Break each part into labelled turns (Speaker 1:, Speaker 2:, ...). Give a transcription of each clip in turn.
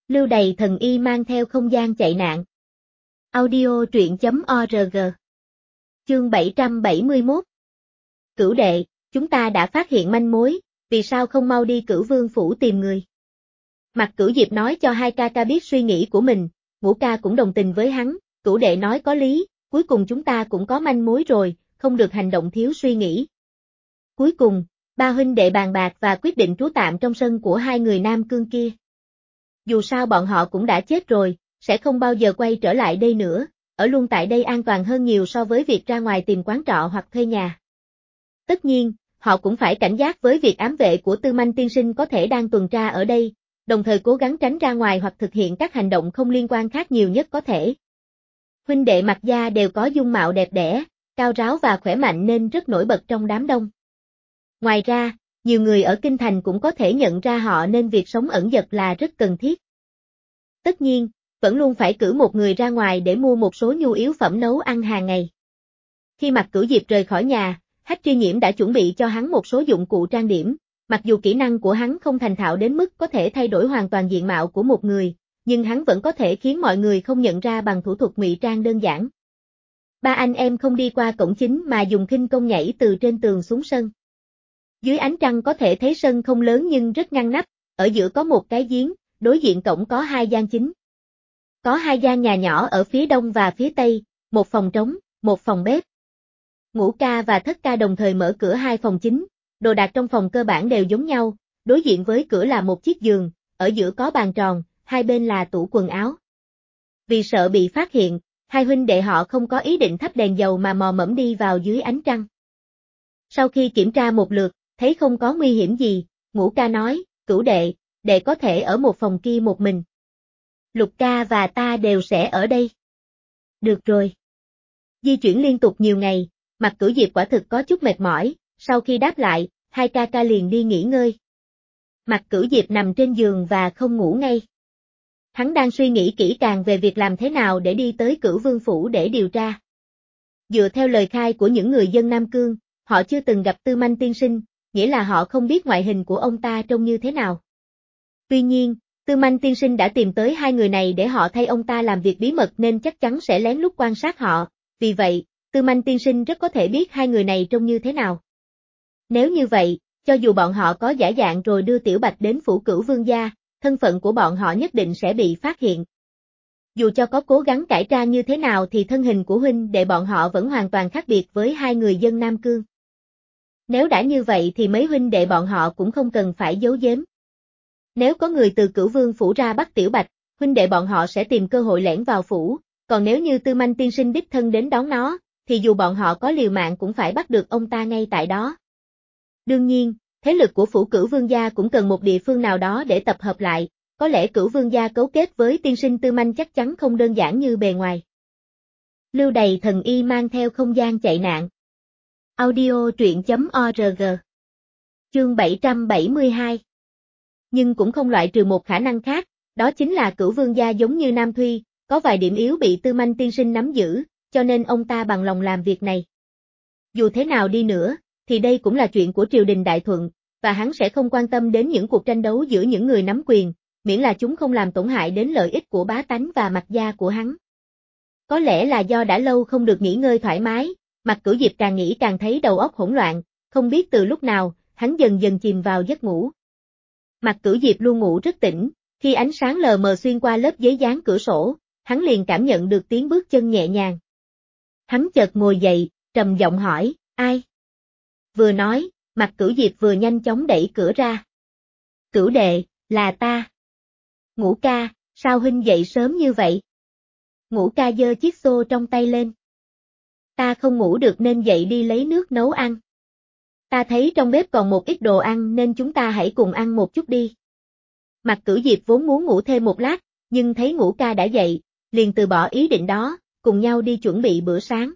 Speaker 1: Lưu Đày thần y mang theo không gian chạy nạn. Audio truyện.org. Chương 771. Cửu đệ, chúng ta đã phát hiện manh mối, vì sao không mau đi Cửu Vương phủ tìm người? Mạc Cửu Diệp nói cho hai ca ca biết suy nghĩ của mình, Ngũ ca cũng đồng tình với hắn, Cửu đệ nói có lý, cuối cùng chúng ta cũng có manh mối rồi, không được hành động thiếu suy nghĩ. Cuối cùng, ba huynh đệ bàn bạc và quyết định trú tạm trong sân của hai người Nam Cương kia. Dù sao bọn họ cũng đã chết rồi, sẽ không bao giờ quay trở lại đây nữa, ở luôn tại đây an toàn hơn nhiều so với việc ra ngoài tìm quán trọ hoặc thuê nhà. Tất nhiên, họ cũng phải cảnh giác với việc ám vệ của Tư Manh tiên sinh có thể đang tuần tra ở đây, đồng thời cố gắng tránh ra ngoài hoặc thực hiện các hành động không liên quan khác nhiều nhất có thể. Huynh đệ Mạc gia đều có dung mạo đẹp đẽ, cao ráo và khỏe mạnh nên rất nổi bật trong đám đông. Ngoài ra, nhiều người ở Kinh Thành cũng có thể nhận ra họ nên việc sống ẩn dật là rất cần thiết. Tất nhiên, vẫn luôn phải cử một người ra ngoài để mua một số nhu yếu phẩm nấu ăn hàng ngày. Khi Mạc Cửu Diệp rời khỏi nhà, Hách Tri Nhiễm đã chuẩn bị cho hắn một số dụng cụ trang điểm, mặc dù kỹ năng của hắn không thành thạo đến mức có thể thay đổi hoàn toàn diện mạo của một người, nhưng hắn vẫn có thể khiến mọi người không nhận ra bằng thủ thuật ngụy trang đơn giản. Ba anh em không đi qua cổng chính mà dùng khinh công nhảy từ trên tường xuống sân. Dưới ánh trăng có thể thấy sân không lớn nhưng rất ngăn nắp, ở giữa có một cái giếng, đối diện cổng có hai gian chính. Có hai gian nhà nhỏ ở phía đông và phía tây, một phòng trống, một phòng bếp. Ngũ ca và Thất ca đồng thời mở cửa hai phòng chính, đồ đạc trong phòng cơ bản đều giống nhau, đối diện với cửa là một chiếc giường, ở giữa có bàn tròn, hai bên là tủ quần áo. Vì sợ bị phát hiện, hai huynh đệ họ không có ý định thắp đèn dầu mà mò mẫm đi vào dưới ánh trăng. Sau khi kiểm tra một lượt, thấy không có nguy hiểm gì, Ngũ ca nói, Cửu đệ, đệ có thể ở một phòng kia một mình. Lục ca và ta đều sẽ ở đây. Được rồi. Di chuyển liên tục nhiều ngày, Mạc Cửu Diệp quả thực có chút mệt mỏi, sau khi đáp lại, hai ca ca liền đi nghỉ ngơi. Mạc Cửu Diệp nằm trên giường và không ngủ ngay. Hắn đang suy nghĩ kỹ càng về việc làm thế nào để đi tới Cửu Vương phủ để điều tra. Dựa theo lời khai của những người dân Nam Cương, họ chưa từng gặp Tư Manh tiên sinh, nghĩa là họ không biết ngoại hình của ông ta trông như thế nào. Tuy nhiên, Tư Manh tiên sinh đã tìm tới hai người này để họ thay ông ta làm việc bí mật nên chắc chắn sẽ lén lút quan sát họ, vì vậy, Tư Manh tiên sinh rất có thể biết hai người này trông như thế nào. Nếu như vậy, cho dù bọn họ có giả dạng rồi đưa Tiểu Bạch đến phủ Cửu Vương gia, thân phận của bọn họ nhất định sẽ bị phát hiện. Dù cho có cố gắng cải trang như thế nào thì thân hình của huynh đệ bọn họ vẫn hoàn toàn khác biệt với hai người dân Nam Cương. Nếu đã như vậy thì mấy huynh đệ bọn họ cũng không cần phải giấu giếm. Nếu có người từ Cửu Vương phủ ra bắt Tiểu Bạch, huynh đệ bọn họ sẽ tìm cơ hội lẻn vào phủ, còn nếu như Tư Manh tiên sinh đích thân đến đón nó, thì dù bọn họ có liều mạng cũng phải bắt được ông ta ngay tại đó. Đương nhiên, thế lực của phủ Cửu Vương gia cũng cần một địa phương nào đó để tập hợp lại, có lẽ Cửu Vương gia cấu kết với tiên sinh Tư Manh chắc chắn không đơn giản như bề ngoài. Lưu Đày thần y mang theo không gian chạy nạn. Audio truyện.org. Chương 772. Nhưng cũng không loại trừ một khả năng khác, đó chính là Cửu Vương gia giống như Nam Thuy, có vài điểm yếu bị Tư Manh tiên sinh nắm giữ, cho nên ông ta bằng lòng làm việc này. Dù thế nào đi nữa, thì đây cũng là chuyện của triều đình Đại Thuận, và hắn sẽ không quan tâm đến những cuộc tranh đấu giữa những người nắm quyền, miễn là chúng không làm tổn hại đến lợi ích của bá tánh và Mạc gia của hắn. Có lẽ là do đã lâu không được nghỉ ngơi thoải mái, Mạc Cửu Diệp càng nghĩ càng thấy đầu óc hỗn loạn, không biết từ lúc nào, hắn dần dần chìm vào giấc ngủ. Mạc Cửu Diệp luôn ngủ rất tỉnh, khi ánh sáng lờ mờ xuyên qua lớp giấy dán cửa sổ, hắn liền cảm nhận được tiếng bước chân nhẹ nhàng. Hắn chợt ngồi dậy, trầm giọng hỏi, ai? Vừa nói, Mạc Cửu Diệp vừa nhanh chóng đẩy cửa ra. Cửu đệ, là ta. Ngũ ca, sao huynh dậy sớm như vậy? Ngũ ca giơ chiếc xô trong tay lên. Ta không ngủ được nên dậy đi lấy nước nấu ăn. Ta thấy trong bếp còn một ít đồ ăn nên chúng ta hãy cùng ăn một chút đi. Mạc Cửu Diệp vốn muốn ngủ thêm một lát, nhưng thấy Ngũ ca đã dậy, liền từ bỏ ý định đó, cùng nhau đi chuẩn bị bữa sáng.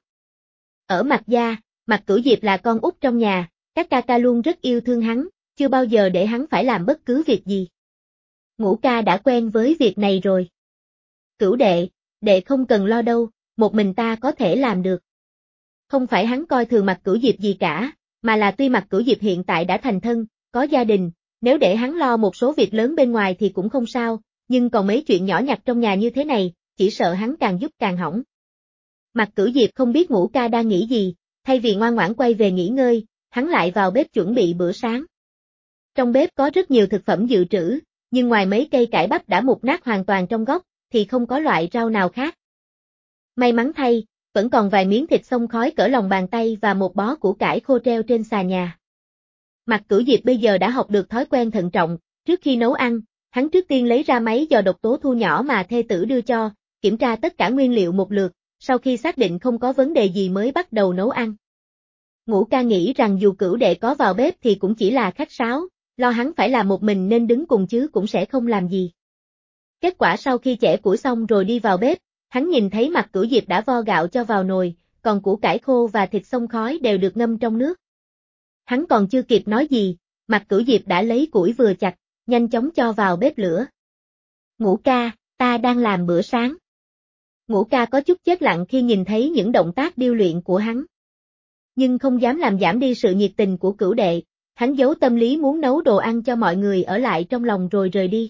Speaker 1: Ở Mạc gia, Mạc Cửu Diệp là con út trong nhà, các ca ca luôn rất yêu thương hắn, chưa bao giờ để hắn phải làm bất cứ việc gì. Ngũ ca đã quen với việc này rồi. Cửu đệ, đệ không cần lo đâu, một mình ta có thể làm được. Không phải hắn coi thường Mạc Cửu Diệp gì cả, mà là tuy Mạc Cửu Diệp hiện tại đã thành thân, có gia đình, nếu để hắn lo một số việc lớn bên ngoài thì cũng không sao, nhưng còn mấy chuyện nhỏ nhặt trong nhà như thế này, chỉ sợ hắn càng giúp càng hỏng. Mạc Cửu Diệp không biết Ngũ Ca đang nghĩ gì, thay vì ngoan ngoãn quay về nghỉ ngơi, hắn lại vào bếp chuẩn bị bữa sáng. Trong bếp có rất nhiều thực phẩm dự trữ, nhưng ngoài mấy cây cải bắp đã mục nát hoàn toàn trong góc, thì không có loại rau nào khác. May mắn thay, vẫn còn vài miếng thịt xông khói cỡ lòng bàn tay và một bó củ cải khô treo trên xà nhà. Mạc Cửu Diệp bây giờ đã học được thói quen thận trọng, trước khi nấu ăn, hắn trước tiên lấy ra máy dò độc tố thu nhỏ mà thê tử đưa cho, kiểm tra tất cả nguyên liệu một lượt, sau khi xác định không có vấn đề gì mới bắt đầu nấu ăn. Ngũ Ca nghĩ rằng dù Cửu Đệ có vào bếp thì cũng chỉ là khách sáo, lo hắn phải làm một mình nên đứng cùng chứ cũng sẽ không làm gì. Kết quả sau khi chẻ củi xong rồi đi vào bếp, hắn nhìn thấy Mạc Cửu Diệp đã vo gạo cho vào nồi, còn củ cải khô và thịt xông khói đều được ngâm trong nước. Hắn còn chưa kịp nói gì, Mạc Cửu Diệp đã lấy củi vừa chặt, nhanh chóng cho vào bếp lửa. Ngũ Ca, ta đang làm bữa sáng. Ngũ Ca có chút chết lặng khi nhìn thấy những động tác điêu luyện của hắn. Nhưng không dám làm giảm đi sự nhiệt tình của Cửu Đệ, hắn giấu tâm lý muốn nấu đồ ăn cho mọi người ở lại trong lòng rồi rời đi.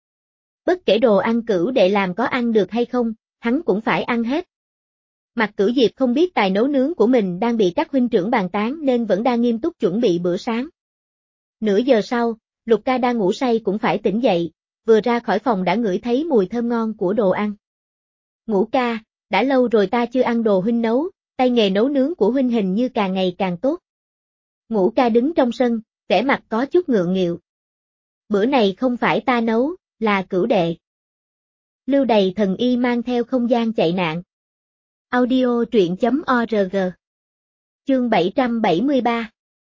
Speaker 1: Bất kể đồ ăn Cửu Đệ làm có ăn được hay không, hắn cũng phải ăn hết. Mạc Cửu Diệp không biết tài nấu nướng của mình đang bị các huynh trưởng bàn tán nên vẫn đang nghiêm túc chuẩn bị bữa sáng. Nửa giờ sau, Lục Ca đang ngủ say cũng phải tỉnh dậy, vừa ra khỏi phòng đã ngửi thấy mùi thơm ngon của đồ ăn. Ngũ Ca, đã lâu rồi ta chưa ăn đồ huynh nấu, tay nghề nấu nướng của huynh hình như càng ngày càng tốt. Ngũ Ca đứng trong sân, vẻ mặt có chút ngượng nghịu. Bữa này không phải ta nấu, là Cửu Đệ. Lưu Đầy Thần Y mang theo không gian chạy nạn. Audio truyện.org. Chương 773.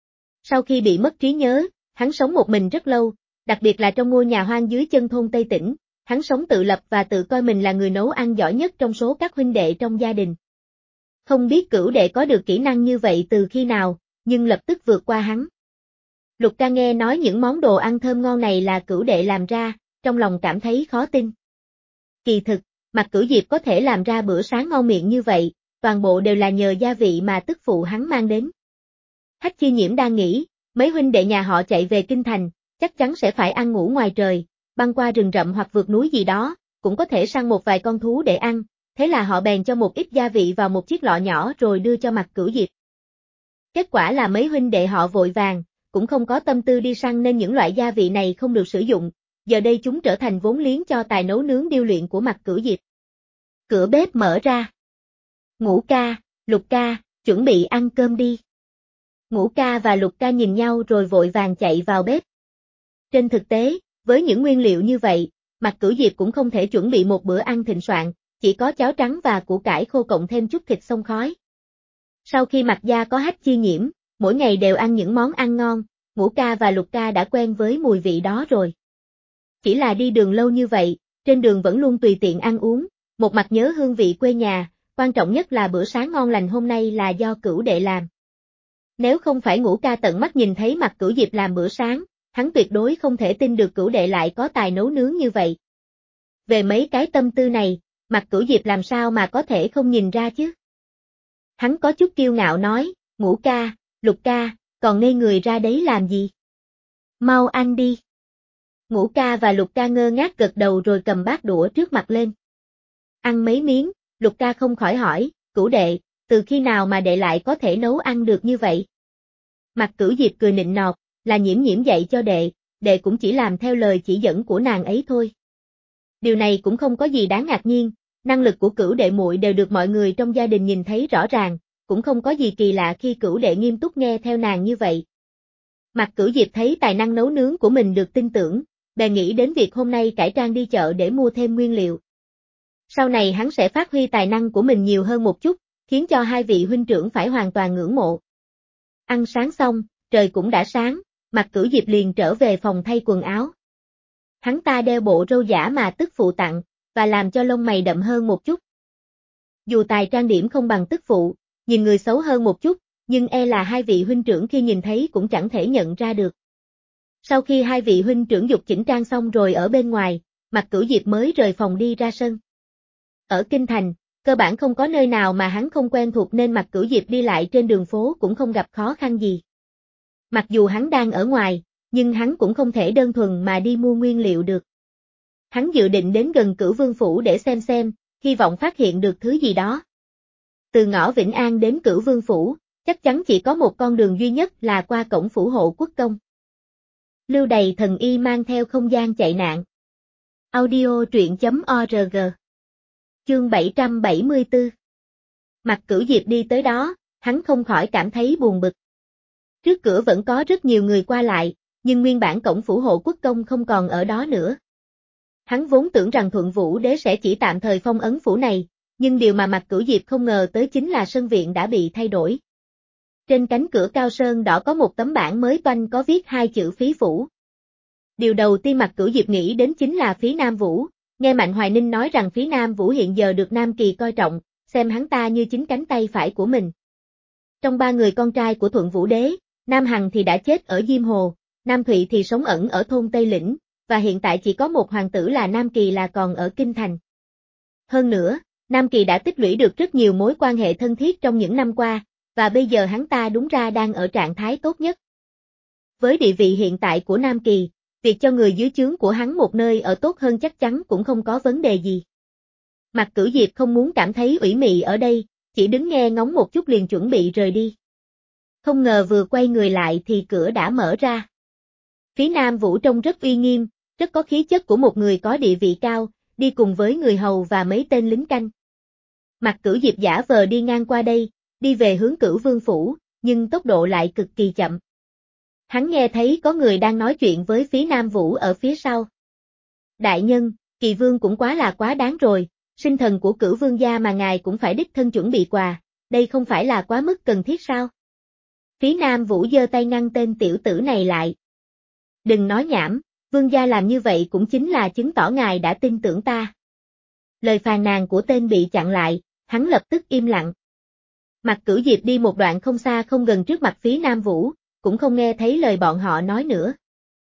Speaker 1: Sau khi bị mất trí nhớ, hắn sống một mình rất lâu, đặc biệt là trong ngôi nhà hoang dưới chân thôn Tây Tĩnh, hắn sống tự lập và tự coi mình là người nấu ăn giỏi nhất trong số các huynh đệ trong gia đình. Không biết Cửu Đệ có được kỹ năng như vậy từ khi nào, nhưng lập tức vượt qua hắn. Lục Ca nghe nói những món đồ ăn thơm ngon này là Cửu Đệ làm ra, trong lòng cảm thấy khó tin. Kỳ thực, Mạc Cửu Diệp có thể làm ra bữa sáng ngon miệng như vậy, toàn bộ đều là nhờ gia vị mà tức phụ hắn mang đến. Hách Chi Nhiễm đang nghĩ, mấy huynh đệ nhà họ chạy về kinh thành, chắc chắn sẽ phải ăn ngủ ngoài trời, băng qua rừng rậm hoặc vượt núi gì đó, cũng có thể săn một vài con thú để ăn, thế là họ bèn cho một ít gia vị vào một chiếc lọ nhỏ rồi đưa cho Mạc Cửu Diệp. Kết quả là mấy huynh đệ họ vội vàng, cũng không có tâm tư đi săn nên những loại gia vị này không được sử dụng, giờ đây chúng trở thành vốn liếng cho tài nấu nướng điêu luyện của Mạc Cửu Diệp. Cửa bếp mở ra. Ngũ Ca, Lục Ca, chuẩn bị ăn cơm đi. Ngũ Ca và Lục Ca nhìn nhau rồi vội vàng chạy vào bếp. Trên thực tế, với những nguyên liệu như vậy, Mạc Cửu Diệp cũng không thể chuẩn bị một bữa ăn thịnh soạn, chỉ có cháo trắng và củ cải khô cộng thêm chút thịt xông khói. Sau khi Mạc gia có Hách Chi Nhiễm, mỗi ngày đều ăn những món ăn ngon, Ngũ Ca và Lục Ca đã quen với mùi vị đó rồi. Chỉ là đi đường lâu như vậy, trên đường vẫn luôn tùy tiện ăn uống, một mặt nhớ hương vị quê nhà, quan trọng nhất là bữa sáng ngon lành hôm nay là do Cửu Đệ làm. Nếu không phải Ngũ Ca tận mắt nhìn thấy Mạc Cửu Diệp làm bữa sáng, hắn tuyệt đối không thể tin được Cửu Đệ lại có tài nấu nướng như vậy. Về mấy cái tâm tư này, Mạc Cửu Diệp làm sao mà có thể không nhìn ra chứ? Hắn có chút kiêu ngạo nói, Ngũ Ca, Lục Ca, còn ngây người ra đấy làm gì? Mau ăn đi. Ngũ Ca và Lục Ca ngơ ngác gật đầu rồi cầm bát đũa trước mặt lên. Ăn mấy miếng, Lục Ca không khỏi hỏi, Cửu Đệ, từ khi nào mà đệ lại có thể nấu ăn được như vậy? Mạc Cửu Diệp cười nịnh nọt, là Nhiễm Nhiễm dạy cho đệ cũng chỉ làm theo lời chỉ dẫn của nàng ấy thôi. Điều này cũng không có gì đáng ngạc nhiên, năng lực của Cửu Đệ muội đều được mọi người trong gia đình nhìn thấy rõ ràng, cũng không có gì kỳ lạ khi Cửu Đệ nghiêm túc nghe theo nàng như vậy. Mạc Cửu Diệp thấy tài năng nấu nướng của mình được tin tưởng, bèn nghĩ đến việc hôm nay cải trang đi chợ để mua thêm nguyên liệu. Sau này hắn sẽ phát huy tài năng của mình nhiều hơn một chút, khiến cho hai vị huynh trưởng phải hoàn toàn ngưỡng mộ. Ăn sáng xong, trời cũng đã sáng, Mạc Cửu Diệp liền trở về phòng thay quần áo. Hắn ta đeo bộ râu giả mà tức phụ tặng, và làm cho lông mày đậm hơn một chút. Dù tài trang điểm không bằng tức phụ, nhìn người xấu hơn một chút, nhưng e là hai vị huynh trưởng khi nhìn thấy cũng chẳng thể nhận ra được. Sau khi hai vị huynh trưởng dục chỉnh trang xong rồi ở bên ngoài, Mạc Cửu Diệp mới rời phòng đi ra sân. Ở Kinh Thành, cơ bản không có nơi nào mà hắn không quen thuộc nên Mạc Cửu Diệp đi lại trên đường phố cũng không gặp khó khăn gì. Mặc dù hắn đang ở ngoài, nhưng hắn cũng không thể đơn thuần mà đi mua nguyên liệu được. Hắn dự định đến gần Cửu Vương Phủ để xem, hy vọng phát hiện được thứ gì đó. Từ ngõ Vĩnh An đến Cửu Vương Phủ, chắc chắn chỉ có một con đường duy nhất là qua cổng phủ hộ quốc công. Lưu Đày thần y mang theo không gian chạy nạn. Audio truyện.org. Chương 774. Mạc Cửu Diệp đi tới đó, hắn không khỏi cảm thấy buồn bực. Trước cửa vẫn có rất nhiều người qua lại, nhưng nguyên bản cổng phủ hộ quốc công không còn ở đó nữa. Hắn vốn tưởng rằng Thuận Vũ Đế sẽ chỉ tạm thời phong ấn phủ này, nhưng điều mà Mạc Cửu Diệp không ngờ tới chính là sân viện đã bị thay đổi. Trên cánh cửa cao sơn đỏ có một tấm bảng mới toanh có viết hai chữ Phí Phủ. Điều đầu tiên Mạc Cửu Diệp nghĩ đến chính là Phí Nam Vũ, nghe Mạnh Hoài Ninh nói rằng Phí Nam Vũ hiện giờ được Nam Kỳ coi trọng, xem hắn ta như chính cánh tay phải của mình. Trong ba người con trai của Thuận Vũ Đế, Nam Hằng thì đã chết ở Diêm Hồ, Nam Thụy thì sống ẩn ở thôn Tây Lĩnh, và hiện tại chỉ có một hoàng tử là Nam Kỳ là còn ở Kinh Thành. Hơn nữa, Nam Kỳ đã tích lũy được rất nhiều mối quan hệ thân thiết trong những năm qua, và bây giờ hắn ta đúng ra đang ở trạng thái tốt nhất. Với địa vị hiện tại của Nam Kỳ, việc cho người dưới trướng của hắn một nơi ở tốt hơn chắc chắn cũng không có vấn đề gì. Mạc Cửu Diệp không muốn cảm thấy ủy mị ở đây, chỉ đứng nghe ngóng một chút liền chuẩn bị rời đi. Không ngờ vừa quay người lại thì cửa đã mở ra. Phí Nam Vũ trông rất uy nghiêm, rất có khí chất của một người có địa vị cao, đi cùng với người hầu và mấy tên lính canh. Mạc Cửu Diệp giả vờ đi ngang qua đây, đi về hướng Cửu Vương Phủ, nhưng tốc độ lại cực kỳ chậm. Hắn nghe thấy có người đang nói chuyện với Phí Nam Vũ ở phía sau. Đại nhân, Kỳ Vương cũng quá đáng rồi, sinh thần của Cửu Vương gia mà ngài cũng phải đích thân chuẩn bị quà, đây không phải là quá mức cần thiết sao? Phí Nam Vũ giơ tay ngăn tên tiểu tử này lại. Đừng nói nhảm, Vương gia làm như vậy cũng chính là chứng tỏ ngài đã tin tưởng ta. Lời phàn nàn của tên bị chặn lại, hắn lập tức im lặng. Mạc Cửu Diệp đi một đoạn không xa không gần trước mặt Phí Nam Vũ, cũng không nghe thấy lời bọn họ nói nữa.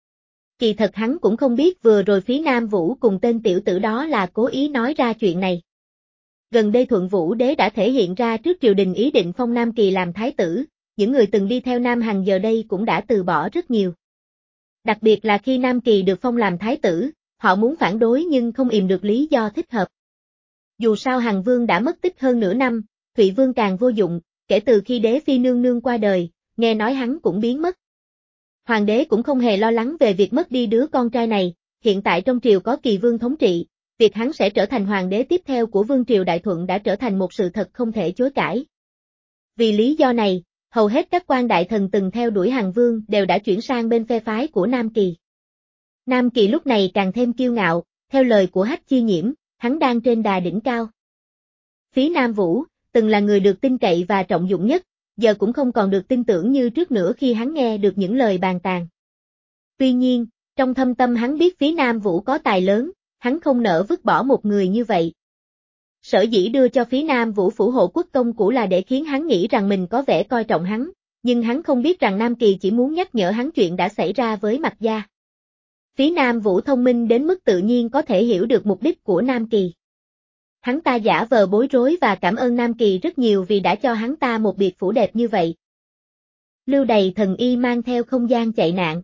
Speaker 1: Kỳ thật hắn cũng không biết vừa rồi Phí Nam Vũ cùng tên tiểu tử đó là cố ý nói ra chuyện này. Gần đây Thuận Vũ Đế đã thể hiện ra trước triều đình ý định phong Nam Kỳ làm thái tử, những người từng đi theo Nam Hằng giờ đây cũng đã từ bỏ rất nhiều. Đặc biệt là khi Nam Kỳ được phong làm thái tử, họ muốn phản đối nhưng không ìm được lý do thích hợp. Dù sao Hằng Vương đã mất tích hơn nửa năm, Thụy Vương càng vô dụng, kể từ khi đế phi nương nương qua đời, nghe nói hắn cũng biến mất. Hoàng đế cũng không hề lo lắng về việc mất đi đứa con trai này, hiện tại trong triều có Kỳ Vương thống trị, việc hắn sẽ trở thành hoàng đế tiếp theo của Vương triều Đại Thuận đã trở thành một sự thật không thể chối cãi. Vì lý do này, hầu hết các quan đại thần từng theo đuổi Hằng Vương đều đã chuyển sang bên phe phái của Nam Kỳ. Nam Kỳ lúc này càng thêm kiêu ngạo, theo lời của Hách Chi Nhiễm, hắn đang trên đà đỉnh cao. Phí Nam Vũ, từng là người được tin cậy và trọng dụng nhất, giờ cũng không còn được tin tưởng như trước nữa khi hắn nghe được những lời bàn tàn. Tuy nhiên, trong thâm tâm hắn biết Phí Nam Vũ có tài lớn, hắn không nỡ vứt bỏ một người như vậy. Sở dĩ đưa cho Phí Nam Vũ phủ hộ quốc công cũ là để khiến hắn nghĩ rằng mình có vẻ coi trọng hắn, nhưng hắn không biết rằng Nam Kỳ chỉ muốn nhắc nhở hắn chuyện đã xảy ra với Mạc gia. Phí Nam Vũ thông minh đến mức tự nhiên có thể hiểu được mục đích của Nam Kỳ. Hắn ta giả vờ bối rối và cảm ơn Nam Kỳ rất nhiều vì đã cho hắn ta một biệt phủ đẹp như vậy. Lưu Đày thần y mang theo không gian chạy nạn.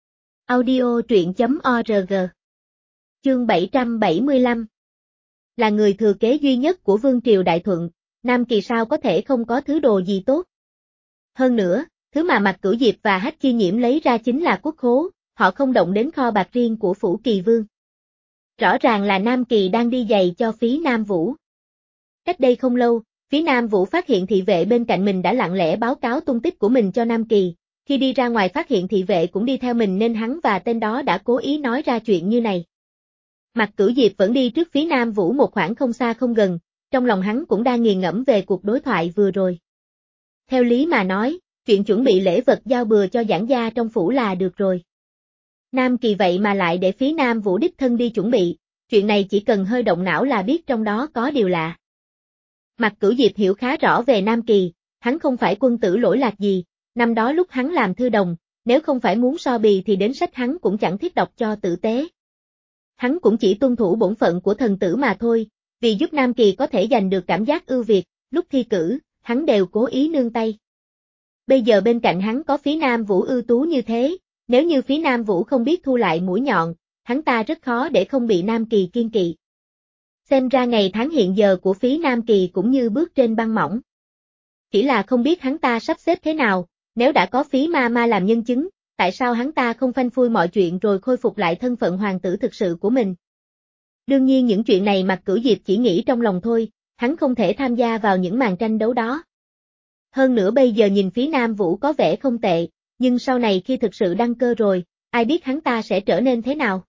Speaker 1: Audio truyện.org. Chương 775. Là người thừa kế duy nhất của Vương triều Đại Thuận, Nam Kỳ sao có thể không có thứ đồ gì tốt. Hơn nữa, thứ mà Mạc Cửu Diệp và Hách Chi Nhiễm lấy ra chính là quốc khố, họ không động đến kho bạc riêng của phủ Kỳ Vương. Rõ ràng là Nam Kỳ đang đi giày cho Phí Nam Vũ. Cách đây không lâu, Phí Nam Vũ phát hiện thị vệ bên cạnh mình đã lặng lẽ báo cáo tung tích của mình cho Nam Kỳ, khi đi ra ngoài phát hiện thị vệ cũng đi theo mình nên hắn và tên đó đã cố ý nói ra chuyện như này. Mạc Cửu Diệp vẫn đi trước Phí Nam Vũ một khoảng không xa không gần, trong lòng hắn cũng đang nghiền ngẫm về cuộc đối thoại vừa rồi. Theo lý mà nói, chuyện chuẩn bị lễ vật giao bừa cho giảng gia trong phủ là được rồi. Nam Kỳ vậy mà lại để Phí Nam Vũ đích thân đi chuẩn bị, chuyện này chỉ cần hơi động não là biết trong đó có điều lạ. Mạc Cửu Diệp hiểu khá rõ về Nam Kỳ, hắn không phải quân tử lỗi lạc gì, năm đó lúc hắn làm thư đồng, nếu không phải muốn so bì thì đến sách hắn cũng chẳng thiết đọc cho tử tế. Hắn cũng chỉ tuân thủ bổn phận của thần tử mà thôi, vì giúp Nam Kỳ có thể giành được cảm giác ưu việt, lúc thi cử, hắn đều cố ý nương tay. Bây giờ bên cạnh hắn có Phí Nam Vũ ưu tú như thế, nếu như Phí Nam Vũ không biết thu lại mũi nhọn, hắn ta rất khó để không bị Nam Kỳ kiêng kỵ. Xem ra ngày tháng hiện giờ của phí Nam Kỳ cũng như bước trên băng mỏng. Chỉ là không biết hắn ta sắp xếp thế nào, nếu đã có phí ma ma làm nhân chứng, tại sao hắn ta không phanh phui mọi chuyện rồi khôi phục lại thân phận hoàng tử thực sự của mình. Đương nhiên những chuyện này Mạc Cửu Diệp chỉ nghĩ trong lòng thôi, hắn không thể tham gia vào những màn tranh đấu đó. Hơn nữa bây giờ nhìn phí Nam Vũ có vẻ không tệ, nhưng sau này khi thực sự đăng cơ rồi, ai biết hắn ta sẽ trở nên thế nào.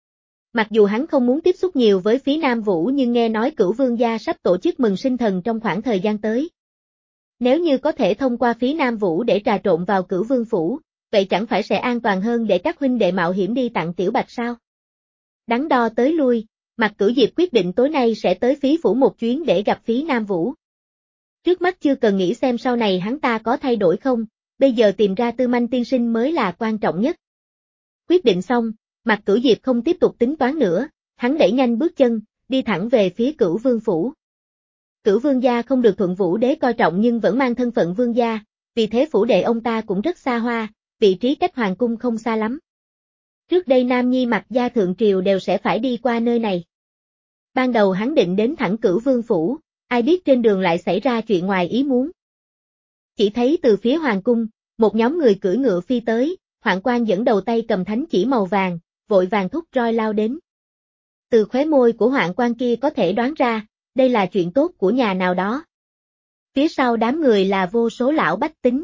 Speaker 1: Mặc dù hắn không muốn tiếp xúc nhiều với phí Nam Vũ nhưng nghe nói Cửu Vương gia sắp tổ chức mừng sinh thần trong khoảng thời gian tới. Nếu như có thể thông qua phí Nam Vũ để trà trộn vào Cửu Vương phủ, vậy chẳng phải sẽ an toàn hơn để các huynh đệ mạo hiểm đi tặng Tiểu Bạch sao? Đắn đo tới lui, Mạc Cửu Diệp quyết định tối nay sẽ tới phí phủ một chuyến để gặp phí Nam Vũ. Trước mắt chưa cần nghĩ xem sau này hắn ta có thay đổi không, bây giờ tìm ra Tư Manh tiên sinh mới là quan trọng nhất. Quyết định xong, Mạc Cửu Diệp không tiếp tục tính toán nữa, hắn đẩy nhanh bước chân, đi thẳng về phía Cửu Vương phủ. Cửu Vương gia không được Thuận Vũ đế coi trọng nhưng vẫn mang thân phận vương gia, vì thế phủ đệ ông ta cũng rất xa hoa, vị trí cách hoàng cung không xa lắm. Trước đây Nam Nhi Mạc gia thượng triều đều sẽ phải đi qua nơi này. Ban đầu hắn định đến thẳng Cửu Vương phủ, ai biết trên đường lại xảy ra chuyện ngoài ý muốn. Chỉ thấy từ phía hoàng cung, một nhóm người cưỡi ngựa phi tới, Hoạn Quan dẫn đầu tay cầm thánh chỉ màu vàng, vội vàng thúc roi lao đến. Từ khóe môi của Hoạn Quan kia có thể đoán ra, đây là chuyện tốt của nhà nào đó. Phía sau đám người là vô số lão bách tính.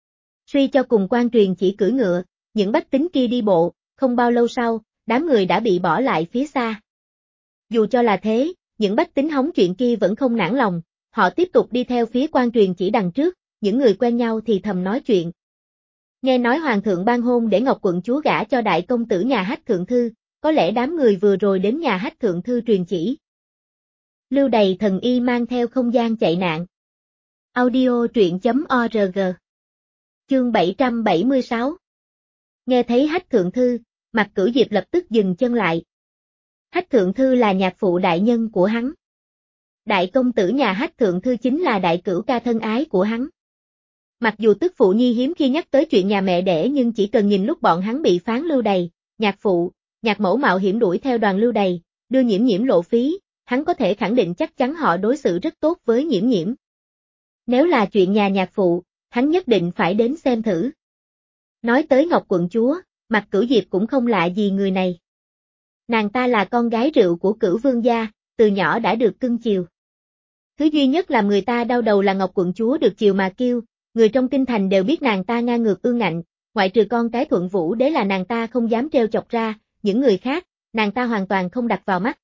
Speaker 1: Suy cho cùng quan truyền chỉ cưỡi ngựa, những bách tính kia đi bộ, không bao lâu sau, đám người đã bị bỏ lại phía xa. Dù cho là thế, những bách tính hóng chuyện kia vẫn không nản lòng, họ tiếp tục đi theo phía quan truyền chỉ đằng trước, những người quen nhau thì thầm nói chuyện. Nghe nói hoàng thượng ban hôn để Ngọc quận chúa gả cho đại công tử nhà Hách thượng thư, có lẽ đám người vừa rồi đến nhà Hách thượng thư truyền chỉ. Lưu Đày thần y mang theo không gian chạy nạn. Audio truyện.org. Chương 776. Nghe thấy Hách thượng thư, Mạc Cửu Diệp lập tức dừng chân lại. Hách thượng thư là nhạc phụ đại nhân của hắn. Đại công tử nhà Hách thượng thư chính là đại cửu ca thân ái của hắn. Mặc dù tức phụ nhi hiếm khi nhắc tới chuyện nhà mẹ đẻ nhưng chỉ cần nhìn lúc bọn hắn bị phán Lưu Đày, nhạc phụ, nhạc mẫu mạo hiểm đuổi theo đoàn Lưu Đày, đưa Nhiễm Nhiễm lộ phí, hắn có thể khẳng định chắc chắn họ đối xử rất tốt với Nhiễm Nhiễm. Nếu là chuyện nhà nhạc phụ, hắn nhất định phải đến xem thử. Nói tới Ngọc quận chúa, Mạc Cửu Diệp cũng không lạ gì người này. Nàng ta là con gái rượu của Cửu Vương gia, từ nhỏ đã được cưng chiều. Thứ duy nhất làm người ta đau đầu là Ngọc quận chúa được chiều mà kiêu, người trong kinh thành đều biết nàng ta ngang ngược ương ngạnh, ngoại trừ con cái Thuận Vũ đế là nàng ta không dám trêu chọc ra, những người khác, nàng ta hoàn toàn không đặt vào mắt.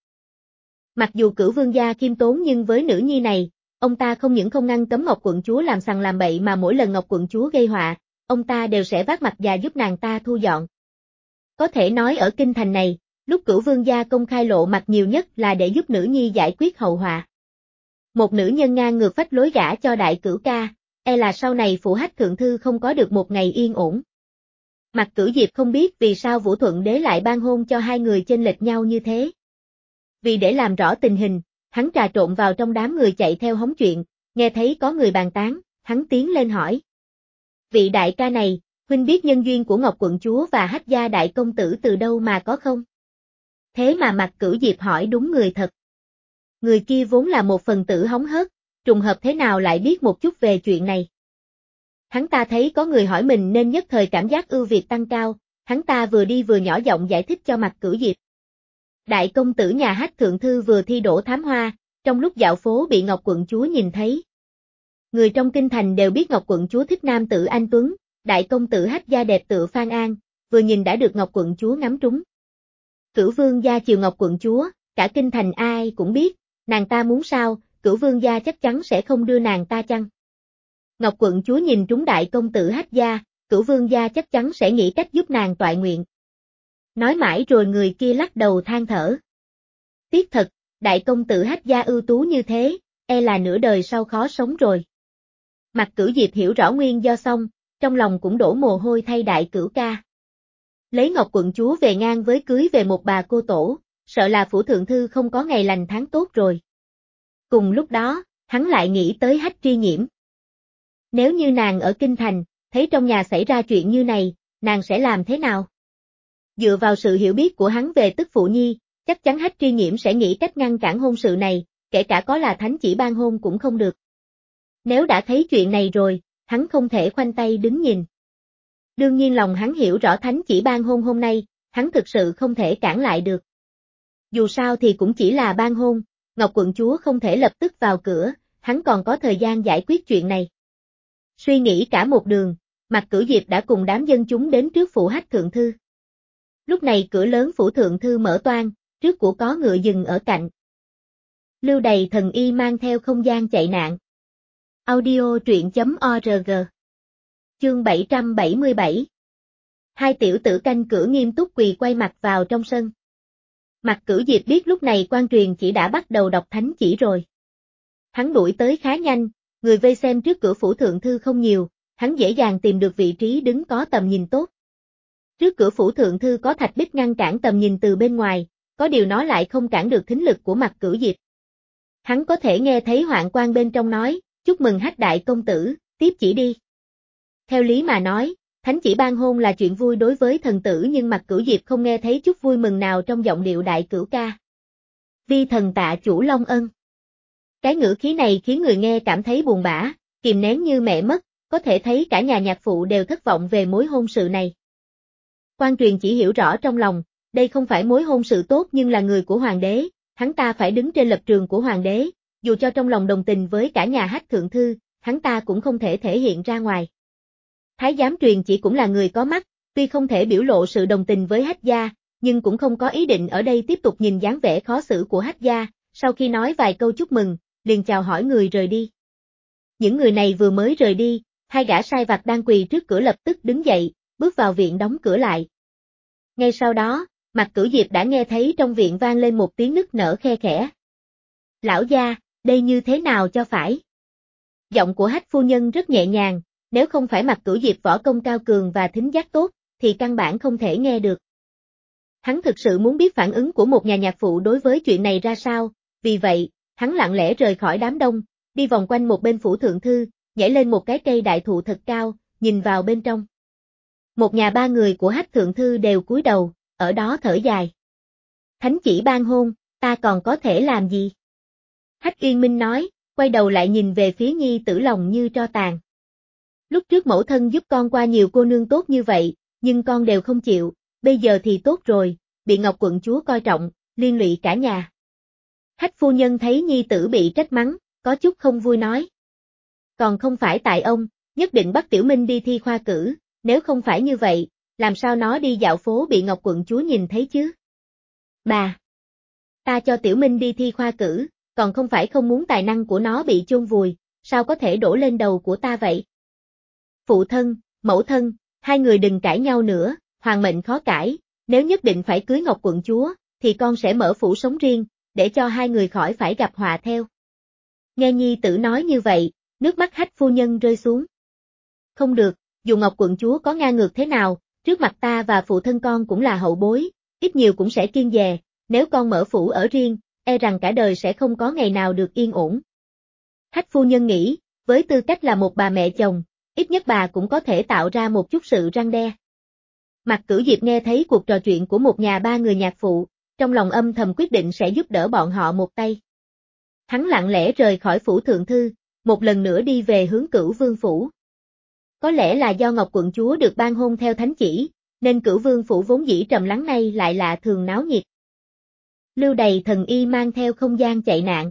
Speaker 1: Mặc dù Cửu Vương gia khiêm tốn nhưng với nữ nhi này, ông ta không những không ngăn cấm Ngọc quận chúa làm sằng làm bậy mà mỗi lần Ngọc quận chúa gây họa, ông ta đều sẽ vác mặt già giúp nàng ta thu dọn. Có thể nói ở kinh thành này, lúc Cửu Vương gia công khai lộ mặt nhiều nhất là để giúp nữ nhi giải quyết hậu họa. Một nữ nhân ngang ngược phách lối gả cho đại cửu ca, e là sau này phủ Hách thượng thư không có được một ngày yên ổn. Mạc Cửu Diệp không biết vì sao Vũ Thuận đế lại ban hôn cho hai người chênh lệch nhau như thế. Vì để làm rõ tình hình, hắn trà trộn vào trong đám người chạy theo hóng chuyện, nghe thấy có người bàn tán, hắn tiến lên hỏi. Vị đại ca này, huynh biết nhân duyên của Ngọc quận chúa và Hách gia đại công tử từ đâu mà có không? Thế mà Mạc Cửu Diệp hỏi đúng người thật. Người kia vốn là một phần tử hóng hớt, trùng hợp thế nào lại biết một chút về chuyện này. Hắn ta thấy có người hỏi mình nên nhất thời cảm giác ưu việt tăng cao, hắn ta vừa đi vừa nhỏ giọng giải thích cho Mạc Cửu Diệp. Đại công tử nhà Hách thượng thư vừa thi đỗ thám hoa, trong lúc dạo phố bị Ngọc quận chúa nhìn thấy. Người trong kinh thành đều biết Ngọc quận chúa thích nam tử anh tuấn, đại công tử Hách gia đẹp tựa Phan An, vừa nhìn đã được Ngọc quận chúa ngắm trúng. Cửu Vương gia chiều Ngọc quận chúa, cả kinh thành ai cũng biết, nàng ta muốn sao, Cửu Vương gia chắc chắn sẽ không đưa nàng ta chăng. Ngọc quận chúa nhìn trúng đại công tử Hách gia, Cửu Vương gia chắc chắn sẽ nghĩ cách giúp nàng toại nguyện. Nói mãi rồi người kia lắc đầu than thở. Tiếc thật, đại công tử Hách gia ưu tú như thế, e là nửa đời sau khó sống rồi. Mạc Cửu Diệp hiểu rõ nguyên do xong, trong lòng cũng đổ mồ hôi thay đại cửu ca. Lấy Ngọc quận chúa về ngang với cưới về một bà cô tổ, sợ là phủ thượng thư không có ngày lành tháng tốt rồi. Cùng lúc đó, hắn lại nghĩ tới Hách Tri Nhiễm. Nếu như nàng ở kinh thành, thấy trong nhà xảy ra chuyện như này, nàng sẽ làm thế nào? Dựa vào sự hiểu biết của hắn về tức phụ nhi, chắc chắn Hách Tri Nhiễm sẽ nghĩ cách ngăn cản hôn sự này, kể cả có là thánh chỉ ban hôn cũng không được. Nếu đã thấy chuyện này rồi, hắn không thể khoanh tay đứng nhìn. Đương nhiên lòng hắn hiểu rõ thánh chỉ ban hôn hôm nay, hắn thực sự không thể cản lại được. Dù sao thì cũng chỉ là ban hôn, Ngọc quận chúa không thể lập tức vào cửa, hắn còn có thời gian giải quyết chuyện này. Suy nghĩ cả một đường, Mạc Cửu Diệp đã cùng đám dân chúng đến trước phủ Hách thượng thư. Lúc này cửa lớn phủ thượng thư mở toang, trước của có ngựa dừng ở cạnh. Lưu Đầy thần y mang theo không gian chạy nạn. Audio truyện.org. Chương 777. Hai tiểu tử canh cửa nghiêm túc quỳ quay mặt vào trong sân. Mạc Cửu Diệp biết lúc này quan truyền chỉ đã bắt đầu đọc thánh chỉ rồi. Hắn đuổi tới khá nhanh, người vây xem trước cửa phủ thượng thư không nhiều, hắn dễ dàng tìm được vị trí đứng có tầm nhìn tốt. Trước cửa phủ thượng thư có thạch bích ngăn cản tầm nhìn từ bên ngoài, có điều nó lại không cản được thính lực của Mạc Cửu Diệp. Hắn có thể nghe thấy hoạn quan bên trong nói, chúc mừng Hách đại công tử, tiếp chỉ đi. Theo lý mà nói, thánh chỉ ban hôn là chuyện vui đối với thần tử nhưng Mạc Cửu Diệp không nghe thấy chút vui mừng nào trong giọng điệu đại cửu ca. Vi thần tạ chủ Long ân. Cái ngữ khí này khiến người nghe cảm thấy buồn bã, kìm nén như mẹ mất, có thể thấy cả nhà nhạc phụ đều thất vọng về mối hôn sự này. Quan truyền chỉ hiểu rõ trong lòng, đây không phải mối hôn sự tốt nhưng là người của hoàng đế, hắn ta phải đứng trên lập trường của hoàng đế, dù cho trong lòng đồng tình với cả nhà Hách thượng thư, hắn ta cũng không thể thể hiện ra ngoài. Thái giám truyền chỉ cũng là người có mắt, tuy không thể biểu lộ sự đồng tình với Hách gia, nhưng cũng không có ý định ở đây tiếp tục nhìn dáng vẻ khó xử của Hách gia, sau khi nói vài câu chúc mừng, liền chào hỏi người rời đi. Những người này vừa mới rời đi, hai gã sai vặt đang quỳ trước cửa lập tức đứng dậy, bước vào viện đóng cửa lại. Ngay sau đó, Mạc Cửu Diệp đã nghe thấy trong viện vang lên một tiếng nức nở khe khẽ. Lão gia, đây như thế nào cho phải? Giọng của Hách phu nhân rất nhẹ nhàng, nếu không phải Mạc Cửu Diệp võ công cao cường và thính giác tốt, thì căn bản không thể nghe được. Hắn thực sự muốn biết phản ứng của một nhà nhạc phụ đối với chuyện này ra sao, vì vậy, hắn lặng lẽ rời khỏi đám đông, đi vòng quanh một bên phủ thượng thư, nhảy lên một cái cây đại thụ thật cao, nhìn vào bên trong. Một nhà ba người của Hách thượng thư đều cúi đầu, ở đó thở dài. Thánh chỉ ban hôn, ta còn có thể làm gì? Hách Uyên Minh nói, quay đầu lại nhìn về phía nhi tử lòng như tro tàn. Lúc trước mẫu thân giúp con qua nhiều cô nương tốt như vậy, nhưng con đều không chịu, bây giờ thì tốt rồi, bị Ngọc quận chúa coi trọng, liên lụy cả nhà. Hách phu nhân thấy nhi tử bị trách mắng, có chút không vui nói. Còn không phải tại ông, nhất định bắt Tiểu Minh đi thi khoa cử, nếu không phải như vậy, làm sao nó đi dạo phố bị Ngọc quận chúa nhìn thấy chứ? Bà! Ta cho Tiểu Minh đi thi khoa cử, còn không phải không muốn tài năng của nó bị chôn vùi, sao có thể đổ lên đầu của ta vậy? Phụ thân, mẫu thân, hai người đừng cãi nhau nữa, hoàng mệnh khó cãi, nếu nhất định phải cưới Ngọc quận chúa, thì con sẽ mở phủ sống riêng, để cho hai người khỏi phải gặp họa theo. Nghe nhi tử nói như vậy, nước mắt Hách phu nhân rơi xuống. Không được, dù Ngọc quận chúa có ngang ngược thế nào, trước mặt ta và phụ thân con cũng là hậu bối, ít nhiều cũng sẽ kiêng dè, nếu con mở phủ ở riêng, e rằng cả đời sẽ không có ngày nào được yên ổn. Hách phu nhân nghĩ, với tư cách là một bà mẹ chồng, ít nhất bà cũng có thể tạo ra một chút sự răn đe. Mạc Cửu Diệp nghe thấy cuộc trò chuyện của một nhà ba người nhạc phụ, trong lòng âm thầm quyết định sẽ giúp đỡ bọn họ một tay. Hắn lặng lẽ rời khỏi phủ thượng thư, một lần nữa đi về hướng Cửu Vương phủ. Có lẽ là do Ngọc quận chúa được ban hôn theo thánh chỉ, nên Cửu Vương phủ vốn dĩ trầm lắng nay lại lạ thường náo nhiệt. Lưu Đầy thần y mang theo không gian chạy nạn.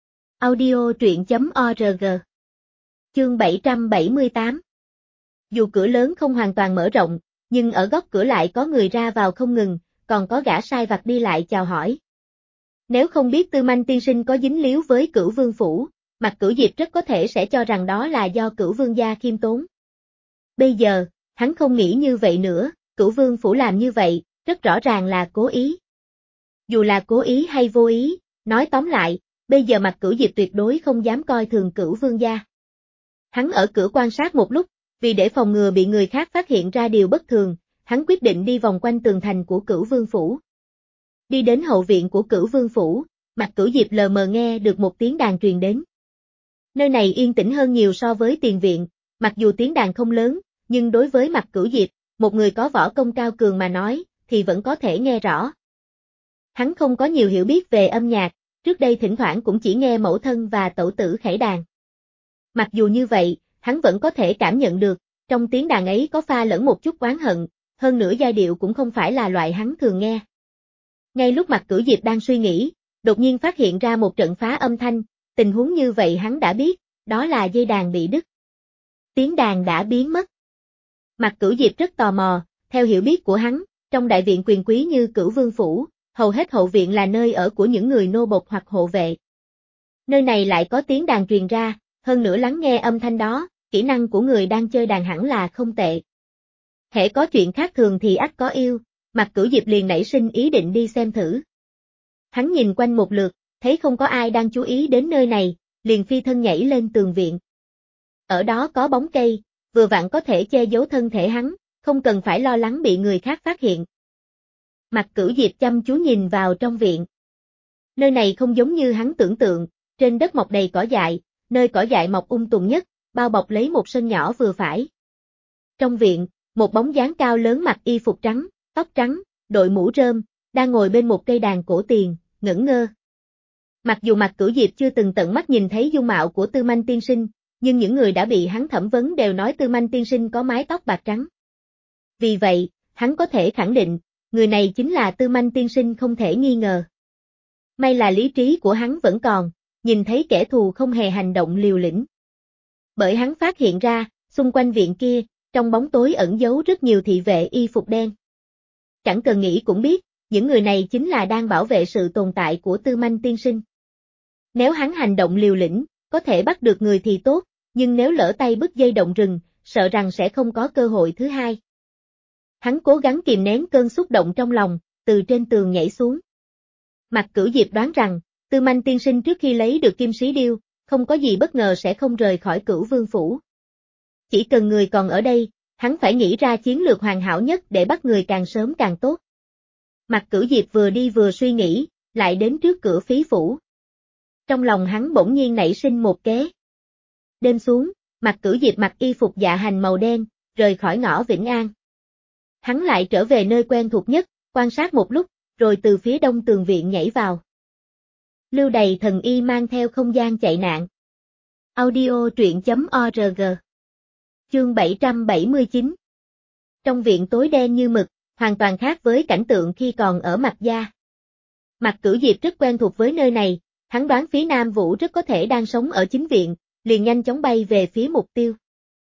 Speaker 1: Audio truyện.org. Chương 778. Dù cửa lớn không hoàn toàn mở rộng, nhưng ở góc cửa lại có người ra vào không ngừng, còn có gã sai vặt đi lại chào hỏi. Nếu không biết Tư Manh tiên sinh có dính líu với Cửu Vương phủ, Mạc Cửu Diệp rất có thể sẽ cho rằng đó là do Cửu Vương gia khiêm tốn. Bây giờ, hắn không nghĩ như vậy nữa, Cửu Vương phủ làm như vậy, rất rõ ràng là cố ý. Dù là cố ý hay vô ý, nói tóm lại, bây giờ Mạc Cửu Diệp tuyệt đối không dám coi thường Cửu Vương gia. Hắn ở cửa quan sát một lúc, vì để phòng ngừa bị người khác phát hiện ra điều bất thường, hắn quyết định đi vòng quanh tường thành của Cửu Vương phủ. Đi đến hậu viện của Cửu Vương phủ, Mạc Cửu Diệp lờ mờ nghe được một tiếng đàn truyền đến. Nơi này yên tĩnh hơn nhiều so với tiền viện, mặc dù tiếng đàn không lớn, nhưng đối với Mạc Cửu Diệp, một người có võ công cao cường mà nói, thì vẫn có thể nghe rõ. Hắn không có nhiều hiểu biết về âm nhạc, trước đây thỉnh thoảng cũng chỉ nghe mẫu thân và tẩu tử khẩy đàn. Mặc dù như vậy, hắn vẫn có thể cảm nhận được, trong tiếng đàn ấy có pha lẫn một chút oán hận, hơn nữa giai điệu cũng không phải là loại hắn thường nghe. Ngay lúc Mạc Cửu Diệp đang suy nghĩ, đột nhiên phát hiện ra một trận phá âm thanh, tình huống như vậy hắn đã biết, đó là dây đàn bị đứt. Tiếng đàn đã biến mất. Mạc Cửu Diệp rất tò mò, theo hiểu biết của hắn, trong đại viện quyền quý như Cửu Vương Phủ, hầu hết hậu viện là nơi ở của những người nô bộc hoặc hộ vệ. Nơi này lại có tiếng đàn truyền ra, hơn nữa lắng nghe âm thanh đó, kỹ năng của người đang chơi đàn hẳn là không tệ. Hễ có chuyện khác thường thì ắt có yêu, Mạc Cửu Diệp liền nảy sinh ý định đi xem thử. Hắn nhìn quanh một lượt, thấy không có ai đang chú ý đến nơi này, liền phi thân nhảy lên tường viện. Ở đó có bóng cây, vừa vặn có thể che giấu thân thể hắn, không cần phải lo lắng bị người khác phát hiện. Mạc Cửu Diệp chăm chú nhìn vào trong viện. Nơi này không giống như hắn tưởng tượng, trên đất mọc đầy cỏ dại, nơi cỏ dại mọc tùm nhất, bao bọc lấy một sân nhỏ vừa phải. Trong viện, một bóng dáng cao lớn mặc y phục trắng, tóc trắng, đội mũ rơm, đang ngồi bên một cây đàn cổ tiền, ngẩn ngơ. Mặc dù Mạc Cửu Diệp chưa từng tận mắt nhìn thấy dung mạo của Tư Manh tiên sinh, nhưng những người đã bị hắn thẩm vấn đều nói Tư Manh tiên sinh có mái tóc bạc trắng. Vì vậy, hắn có thể khẳng định, người này chính là Tư Manh tiên sinh không thể nghi ngờ. May là lý trí của hắn vẫn còn, nhìn thấy kẻ thù không hề hành động liều lĩnh. Bởi hắn phát hiện ra, xung quanh viện kia, trong bóng tối ẩn giấu rất nhiều thị vệ y phục đen. Chẳng cần nghĩ cũng biết, những người này chính là đang bảo vệ sự tồn tại của Tư Manh tiên sinh. Nếu hắn hành động liều lĩnh, có thể bắt được người thì tốt, nhưng nếu lỡ tay bứt dây động rừng, sợ rằng sẽ không có cơ hội thứ hai. Hắn cố gắng kìm nén cơn xúc động trong lòng, từ trên tường nhảy xuống. Mạc Cửu Diệp đoán rằng, Tư Manh tiên sinh trước khi lấy được kim sĩ điêu, không có gì bất ngờ sẽ không rời khỏi Cửu Vương Phủ. Chỉ cần người còn ở đây, hắn phải nghĩ ra chiến lược hoàn hảo nhất để bắt người càng sớm càng tốt. Mạc Cửu Diệp vừa đi vừa suy nghĩ, lại đến trước cửa Phí Phủ. Trong lòng hắn bỗng nhiên nảy sinh một kế. Đêm xuống, Mạc Cửu Diệp mặc y phục dạ hành màu đen, rời khỏi ngõ Vĩnh An. Hắn lại trở về nơi quen thuộc nhất, quan sát một lúc, rồi từ phía đông tường viện nhảy vào. Lưu Đày thần y mang theo không gian chạy nạn. Audio truyện.org. Chương 779. Trong viện tối đen như mực, hoàn toàn khác với cảnh tượng khi còn ở Mạc Gia. Mạc Cửu Diệp rất quen thuộc với nơi này, hắn đoán Phí Nam Vũ rất có thể đang sống ở chính viện, liền nhanh chóng bay về phía mục tiêu.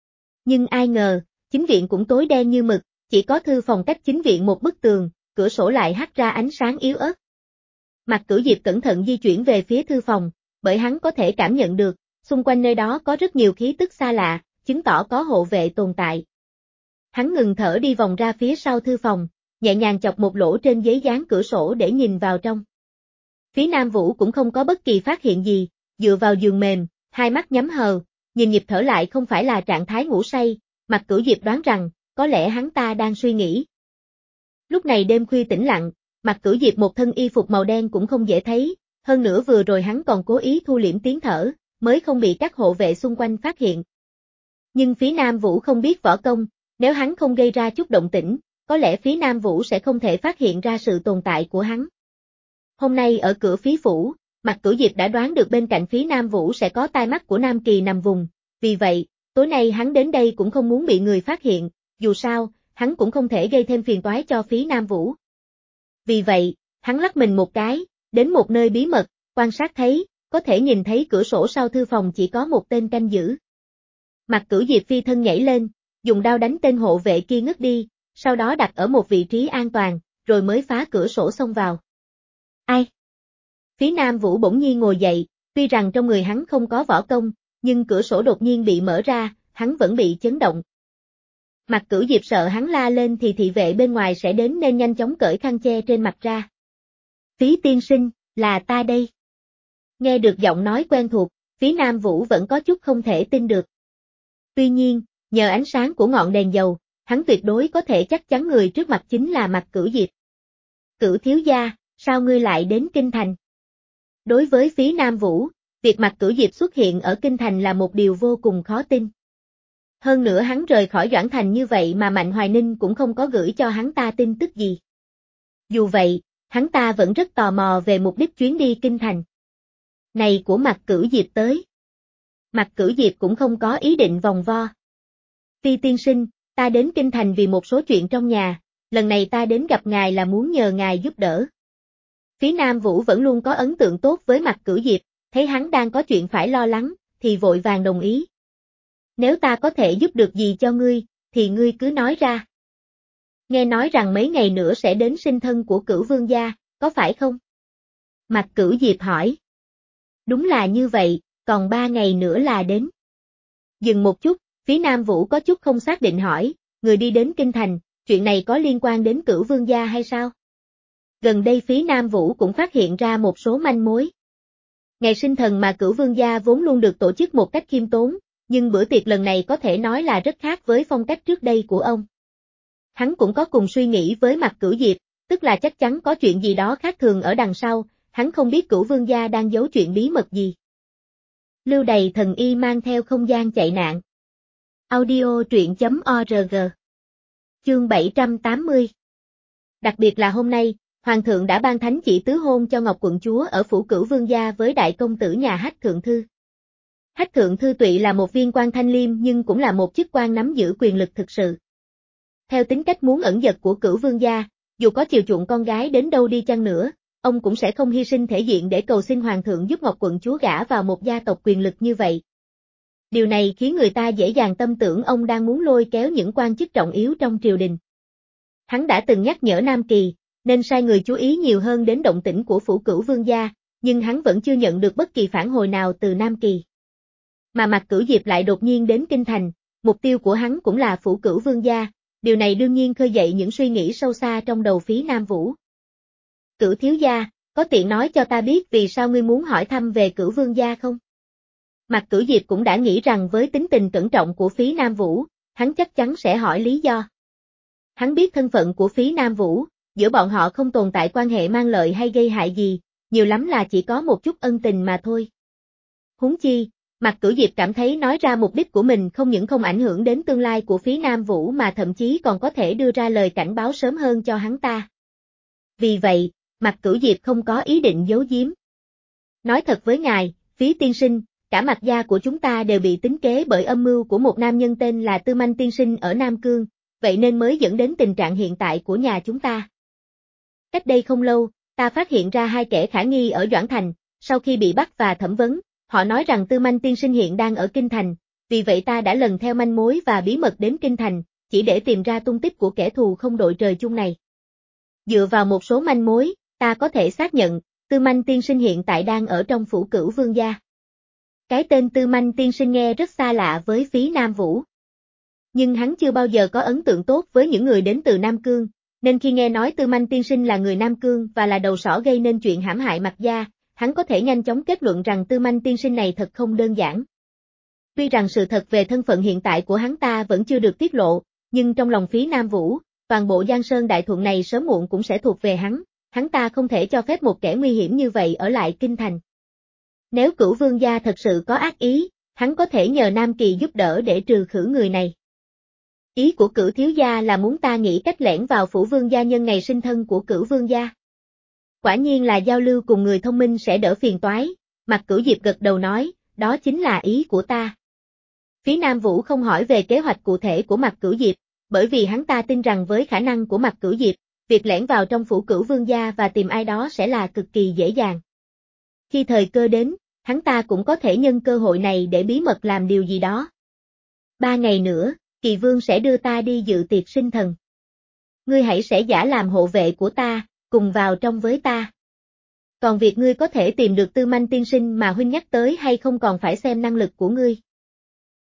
Speaker 1: Nhưng ai ngờ, chính viện cũng tối đen như mực, chỉ có thư phòng cách chính viện một bức tường, cửa sổ lại hắt ra ánh sáng yếu ớt. Mạc Cửu Diệp cẩn thận di chuyển về phía thư phòng, bởi hắn có thể cảm nhận được, xung quanh nơi đó có rất nhiều khí tức xa lạ, chứng tỏ có hộ vệ tồn tại. Hắn ngừng thở đi vòng ra phía sau thư phòng, nhẹ nhàng chọc một lỗ trên giấy dán cửa sổ để nhìn vào trong. Phí Nam Vũ cũng không có bất kỳ phát hiện gì, dựa vào giường mềm, hai mắt nhắm hờ, nhìn nhịp thở lại không phải là trạng thái ngủ say, Mạc Cửu Diệp đoán rằng, có lẽ hắn ta đang suy nghĩ. Lúc này đêm khuya tĩnh lặng, Mạc Cửu Diệp một thân y phục màu đen cũng không dễ thấy, hơn nữa vừa rồi hắn còn cố ý thu liễm tiếng thở, mới không bị các hộ vệ xung quanh phát hiện. Nhưng Phí Nam Vũ không biết võ công, nếu hắn không gây ra chút động tĩnh, có lẽ Phí Nam Vũ sẽ không thể phát hiện ra sự tồn tại của hắn. Hôm nay ở cửa Phí Phủ, Mạc Cửu Diệp đã đoán được bên cạnh Phí Nam Vũ sẽ có tai mắt của Nam Kỳ nằm vùng, vì vậy, tối nay hắn đến đây cũng không muốn bị người phát hiện, dù sao, hắn cũng không thể gây thêm phiền toái cho Phí Nam Vũ. Vì vậy, hắn lắc mình một cái, đến một nơi bí mật, quan sát thấy, có thể nhìn thấy cửa sổ sau thư phòng chỉ có một tên canh giữ. Mạc Cửu Diệp phi thân nhảy lên, dùng đao đánh tên hộ vệ kia ngất đi, sau đó đặt ở một vị trí an toàn, rồi mới phá cửa sổ xông vào. Ai? Phí Nam Vũ bỗng nhiên ngồi dậy, tuy rằng trong người hắn không có võ công, nhưng cửa sổ đột nhiên bị mở ra, hắn vẫn bị chấn động. Mạc Cửu Diệp sợ hắn la lên thì thị vệ bên ngoài sẽ đến nên nhanh chóng cởi khăn che trên mặt ra. Phí tiên sinh, là ta đây. Nghe được giọng nói quen thuộc, Phí Nam Vũ vẫn có chút không thể tin được. Tuy nhiên, nhờ ánh sáng của ngọn đèn dầu, hắn tuyệt đối có thể chắc chắn người trước mặt chính là Mạc Cửu Diệp. Cửu thiếu gia, sao ngươi lại đến Kinh Thành? Đối với Phí Nam Vũ, việc Mạc Cửu Diệp xuất hiện ở Kinh Thành là một điều vô cùng khó tin. Hơn nữa hắn rời khỏi Doãn Thành như vậy mà Mạnh Hoài Ninh cũng không có gửi cho hắn ta tin tức gì. Dù vậy, hắn ta vẫn rất tò mò về mục đích chuyến đi kinh thành này của Mạc Cửu Diệp tới. Mạc Cửu Diệp cũng không có ý định vòng vo. Phi tiên sinh, ta đến kinh thành vì một số chuyện trong nhà, lần này ta đến gặp ngài là muốn nhờ ngài giúp đỡ. Phí Nam Vũ vẫn luôn có ấn tượng tốt với Mạc Cửu Diệp, thấy hắn đang có chuyện phải lo lắng, thì vội vàng đồng ý. Nếu ta có thể giúp được gì cho ngươi, thì ngươi cứ nói ra. Nghe nói rằng mấy ngày nữa sẽ đến sinh thân của Cửu Vương gia, có phải không? Mạc Cửu Diệp hỏi. Đúng là như vậy, còn 3 ngày nữa là đến. Dừng một chút, Phí Nam Vũ có chút không xác định hỏi, người đi đến kinh thành, chuyện này có liên quan đến Cửu Vương gia hay sao? Gần đây Phí Nam Vũ cũng phát hiện ra một số manh mối. Ngày sinh thần mà Cửu Vương gia vốn luôn được tổ chức một cách khiêm tốn, nhưng bữa tiệc lần này có thể nói là rất khác với phong cách trước đây của ông. Hắn cũng có cùng suy nghĩ với Mạc Cửu Diệp, tức là chắc chắn có chuyện gì đó khác thường ở đằng sau, hắn không biết Cửu Vương gia đang giấu chuyện bí mật gì. Lưu Đày thần y mang theo không gian chạy nạn. Audio truyện.org. Chương 780. Đặc biệt là hôm nay, Hoàng thượng đã ban thánh chỉ tứ hôn cho Ngọc quận chúa ở phủ Cửu Vương gia với đại công tử nhà Hách Thượng Thư. Hách Thượng Thư tuy là một viên quan thanh liêm nhưng cũng là một chức quan nắm giữ quyền lực thực sự. Theo tính cách muốn ẩn dật của Cửu Vương gia, dù có chiều chuộng con gái đến đâu đi chăng nữa, ông cũng sẽ không hy sinh thể diện để cầu xin Hoàng thượng giúp Ngọc quận chúa gả vào một gia tộc quyền lực như vậy. Điều này khiến người ta dễ dàng tâm tưởng ông đang muốn lôi kéo những quan chức trọng yếu trong triều đình. Hắn đã từng nhắc nhở Nam Kỳ, nên sai người chú ý nhiều hơn đến động tĩnh của phủ Cửu Vương gia, nhưng hắn vẫn chưa nhận được bất kỳ phản hồi nào từ Nam Kỳ. Mà Mạc Cửu Diệp lại đột nhiên đến kinh thành, mục tiêu của hắn cũng là phủ Cửu Vương gia, điều này đương nhiên khơi dậy những suy nghĩ sâu xa trong đầu Phí Nam Vũ. Cửu thiếu gia, có tiện nói cho ta biết vì sao ngươi muốn hỏi thăm về Cửu Vương gia không? Mạc Cửu Diệp cũng đã nghĩ rằng với tính tình cẩn trọng của Phí Nam Vũ, hắn chắc chắn sẽ hỏi lý do. Hắn biết thân phận của Phí Nam Vũ, giữa bọn họ không tồn tại quan hệ mang lợi hay gây hại gì, nhiều lắm là chỉ có một chút ân tình mà thôi. Huống chi, Mạc Cửu Diệp cảm thấy nói ra mục đích của mình không những không ảnh hưởng đến tương lai của Phí Nam Vũ mà thậm chí còn có thể đưa ra lời cảnh báo sớm hơn cho hắn ta. Vì vậy, Mạc Cửu Diệp không có ý định giấu giếm. Nói thật với ngài, Phí tiên sinh, cả Mạc gia của chúng ta đều bị tính kế bởi âm mưu của một nam nhân tên là Tư Manh tiên sinh ở Nam Cương, vậy nên mới dẫn đến tình trạng hiện tại của nhà chúng ta. Cách đây không lâu, ta phát hiện ra 2 kẻ khả nghi ở Doãn Thành, sau khi bị bắt và thẩm vấn, họ nói rằng Tư Manh tiên sinh hiện đang ở Kinh Thành, vì vậy ta đã lần theo manh mối và bí mật đến Kinh Thành, chỉ để tìm ra tung tích của kẻ thù không đội trời chung này. Dựa vào một số manh mối, ta có thể xác nhận, Tư Manh tiên sinh hiện tại đang ở trong phủ Cửu Vương gia. Cái tên Tư Manh tiên sinh nghe rất xa lạ với Phí Nam Vũ. Nhưng hắn chưa bao giờ có ấn tượng tốt với những người đến từ Nam Cương, nên khi nghe nói Tư Manh tiên sinh là người Nam Cương và là đầu sỏ gây nên chuyện hãm hại Mạc gia, hắn có thể nhanh chóng kết luận rằng Tư Manh tiên sinh này thật không đơn giản. Tuy rằng sự thật về thân phận hiện tại của hắn ta vẫn chưa được tiết lộ, nhưng trong lòng Phí Nam Vũ, toàn bộ Giang Sơn Đại Thuận này sớm muộn cũng sẽ thuộc về hắn ta không thể cho phép một kẻ nguy hiểm như vậy ở lại kinh thành. Nếu Cửu Vương gia thật sự có ác ý, hắn có thể nhờ Nam Kỳ giúp đỡ để trừ khử người này. Ý của Cửu thiếu gia là muốn ta nghĩ cách lẻn vào phủ Vương gia nhân ngày sinh thân của Cửu Vương gia. Quả nhiên là giao lưu cùng người thông minh sẽ đỡ phiền toái, Mạc Cửu Diệp gật đầu nói, đó chính là ý của ta. Phí Nam Vũ không hỏi về kế hoạch cụ thể của Mạc Cửu Diệp, bởi vì hắn ta tin rằng với khả năng của Mạc Cửu Diệp, việc lẻn vào trong phủ Cửu Vương gia và tìm ai đó sẽ là cực kỳ dễ dàng. Khi thời cơ đến, hắn ta cũng có thể nhân cơ hội này để bí mật làm điều gì đó. 3 ngày nữa, Kỳ Vương sẽ đưa ta đi dự tiệc sinh thần. Ngươi hãy sẽ giả làm hộ vệ của ta, cùng vào trong với ta. Còn việc ngươi có thể tìm được Tư Manh tiên sinh mà huynh nhắc tới hay không còn phải xem năng lực của ngươi.